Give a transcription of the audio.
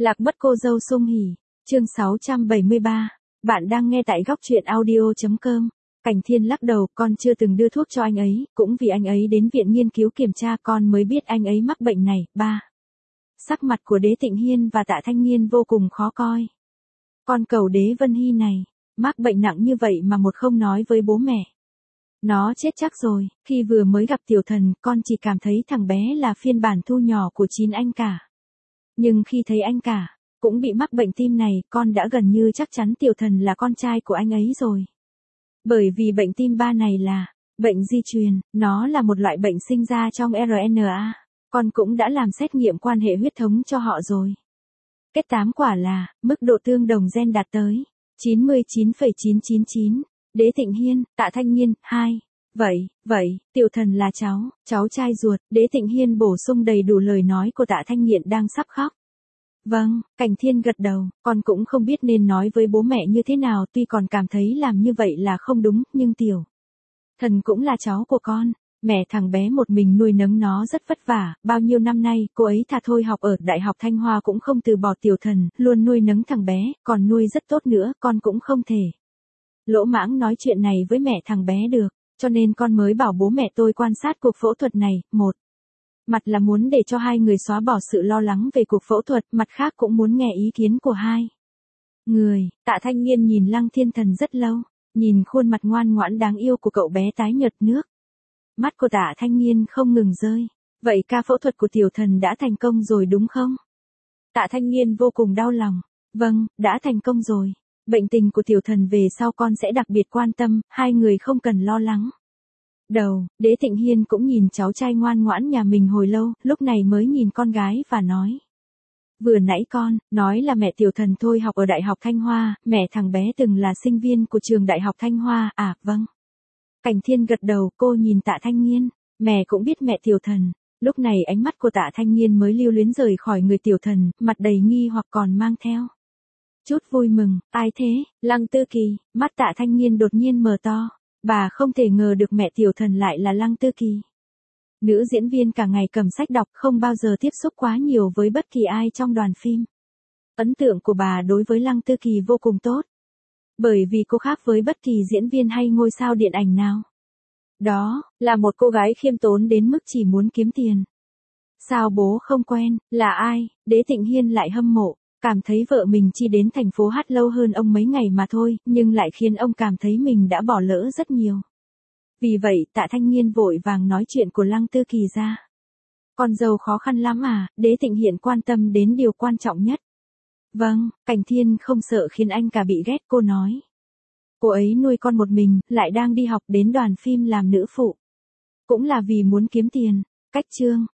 Lạc mất cô dâu Sung Hỉ, chương 673. Bạn đang nghe tại góc truyện audio.com. Cảnh Thiên lắc đầu, con chưa từng đưa thuốc cho anh ấy, cũng vì anh ấy đến viện nghiên cứu kiểm tra con mới biết anh ấy mắc bệnh này. Sắc mặt của Đế Tịnh Hiên và Tạ Thanh Nghiên vô cùng khó coi. Con cẩu Đế Vân Hy này, mắc bệnh nặng như vậy mà một không nói với bố mẹ. Nó chết chắc rồi, khi vừa mới gặp tiểu thần, con chỉ cảm thấy thằng bé là phiên bản thu nhỏ của chính anh cả. Nhưng khi thấy anh cả, cũng bị mắc bệnh tim này, con đã gần như chắc chắn tiểu thần là con trai của anh ấy rồi. Bởi vì bệnh tim ba này là bệnh di truyền, nó là một loại bệnh sinh ra trong RNA. Con cũng đã làm xét nghiệm quan hệ huyết thống cho họ rồi. Kết tám quả là, mức độ tương đồng gen đạt tới 99,999. Đế Tịnh Hiên, Tạ Thanh Nghiên, 2. Vậy, tiểu thần là cháu trai ruột. Đế Tịnh Hiên bổ sung đầy đủ lời nói của Tạ Thanh Nghiên đang sắp khóc. Vâng, Cảnh Thiên gật đầu, con cũng không biết nên nói với bố mẹ như thế nào, tuy còn cảm thấy làm như vậy là không đúng, nhưng tiểu thần cũng là cháu của con. Mẹ thằng bé một mình nuôi nấng nó rất vất vả, bao nhiêu năm nay, cô ấy thà thôi học ở Đại học Thanh Hoa cũng không từ bỏ tiểu thần, luôn nuôi nấng thằng bé, còn nuôi rất tốt nữa, con cũng không thể lỗ mãng nói chuyện này với mẹ thằng bé được, cho nên con mới bảo bố mẹ tôi quan sát cuộc phẫu thuật này. Một mặt là muốn để cho hai người xóa bỏ sự lo lắng về cuộc phẫu thuật, mặt khác cũng muốn nghe ý kiến của hai người. Tạ Thanh Nghiên nhìn Lăng Thiên Thần rất lâu, nhìn khuôn mặt ngoan ngoãn đáng yêu của cậu bé tái nhợt nước. Mắt của Tạ Thanh Nghiên không ngừng rơi. Vậy ca phẫu thuật của tiểu thần đã thành công rồi đúng không? Tạ Thanh Nghiên vô cùng đau lòng. Vâng, đã thành công rồi. Bệnh tình của tiểu thần về sau con sẽ đặc biệt quan tâm, hai người không cần lo lắng. Đế Tịnh Hiên cũng nhìn cháu trai ngoan ngoãn nhà mình hồi lâu, lúc này mới nhìn con gái và nói. Vừa nãy con nói là mẹ tiểu thần thôi học ở Đại học Thanh Hoa, mẹ thằng bé từng là sinh viên của trường Đại học Thanh Hoa, à vâng. Cảnh Thiên gật đầu, cô nhìn Tạ Thanh Nghiên, mẹ cũng biết mẹ tiểu thần. Lúc này ánh mắt của Tạ Thanh Nghiên mới lưu luyến rời khỏi người tiểu thần, mặt đầy nghi hoặc còn mang theo chút vui mừng. Ai thế? Lăng Tư Kỳ. Mắt Tạ Thanh Nghiên đột nhiên mở to. Bà không thể ngờ được mẹ tiểu thần lại là Lăng Tư Kỳ. Nữ diễn viên cả ngày cầm sách đọc, không bao giờ tiếp xúc quá nhiều với bất kỳ ai trong đoàn phim. Ấn tượng của bà đối với Lăng Tư Kỳ vô cùng tốt. Bởi vì cô khác với bất kỳ diễn viên hay ngôi sao điện ảnh nào. Đó là một cô gái khiêm tốn đến mức chỉ muốn kiếm tiền. Sao bố không quen, là ai? Đế Tịnh Hiên lại hâm mộ. Cảm thấy vợ mình chỉ đến thành phố hát lâu hơn ông mấy ngày mà thôi, nhưng lại khiến ông cảm thấy mình đã bỏ lỡ rất nhiều. Vì vậy, Tạ Thanh Nghiên vội vàng nói chuyện của Lăng Tư Kỳ ra. Con dâu khó khăn lắm à? Đế Tịnh Hiên quan tâm đến điều quan trọng nhất. Vâng, Cảnh Thiên không sợ khiến anh cả bị ghét, cô nói. Cô ấy nuôi con một mình, lại đang đi học đến đoàn phim làm nữ phụ. Cũng là vì muốn kiếm tiền. Cách chương